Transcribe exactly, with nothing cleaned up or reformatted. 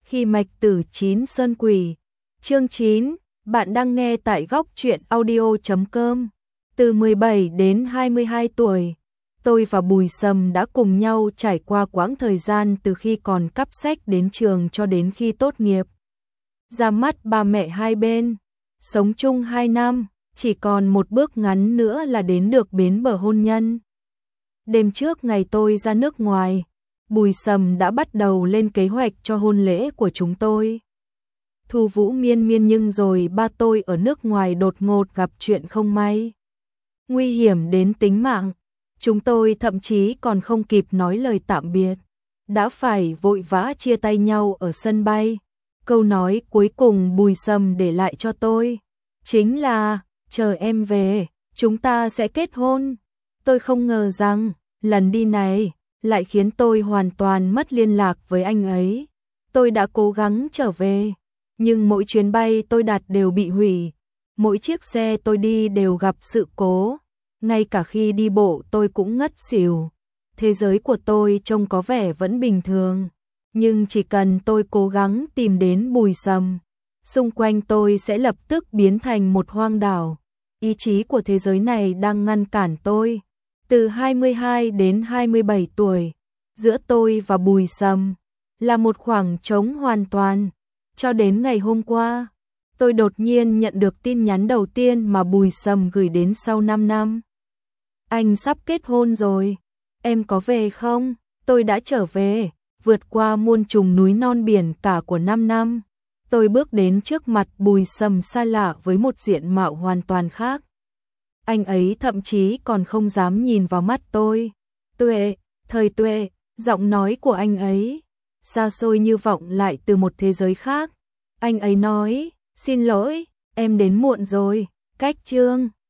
Khi mạch tử chín sơn quỷ. Chương chín, bạn đang nghe tại góc truyện audio chấm com. Từ mười bảy đến hai mươi hai tuổi, tôi và Bùi Sầm đã cùng nhau trải qua quãng thời gian từ khi còn cắp sách đến trường cho đến khi tốt nghiệp. Ra mắt ba mẹ hai bên, sống chung hai năm, chỉ còn một bước ngắn nữa là đến được bến bờ hôn nhân. Đêm trước ngày tôi ra nước ngoài, Bùi Sầm đã bắt đầu lên kế hoạch cho hôn lễ của chúng tôi. Thu vũ miên miên nhưng rồi ba tôi ở nước ngoài đột ngột gặp chuyện không may. Nguy hiểm đến tính mạng, chúng tôi thậm chí còn không kịp nói lời tạm biệt. Đã phải vội vã chia tay nhau ở sân bay. Câu nói cuối cùng Bùi Sầm để lại cho tôi chính là, chờ em về, chúng ta sẽ kết hôn. Tôi không ngờ rằng, lần đi này lại khiến tôi hoàn toàn mất liên lạc với anh ấy. Tôi đã cố gắng trở về, nhưng mỗi chuyến bay tôi đặt đều bị hủy. Mỗi chiếc xe tôi đi đều gặp sự cố. Ngay cả khi đi bộ tôi cũng ngất xỉu. Thế giới của tôi trông có vẻ vẫn bình thường. Nhưng chỉ cần tôi cố gắng tìm đến Bùi Sầm, xung quanh tôi sẽ lập tức biến thành một hoang đảo. Ý chí của thế giới này đang ngăn cản tôi. Từ hai mươi hai đến hai mươi bảy tuổi, giữa tôi và Bùi Sầm là một khoảng trống hoàn toàn. Cho đến ngày hôm qua, tôi đột nhiên nhận được tin nhắn đầu tiên mà Bùi Sầm gửi đến sau năm năm. Anh sắp kết hôn rồi, em có về không? Tôi đã trở về, vượt qua muôn trùng núi non biển cả của năm năm. Tôi bước đến trước mặt Bùi Sầm xa lạ với một diện mạo hoàn toàn khác. Anh ấy thậm chí còn không dám nhìn vào mắt tôi. Tuệ, thời Tuệ, giọng nói của anh ấy xa xôi như vọng lại từ một thế giới khác. Anh ấy nói, xin lỗi, em đến muộn rồi, cách chương.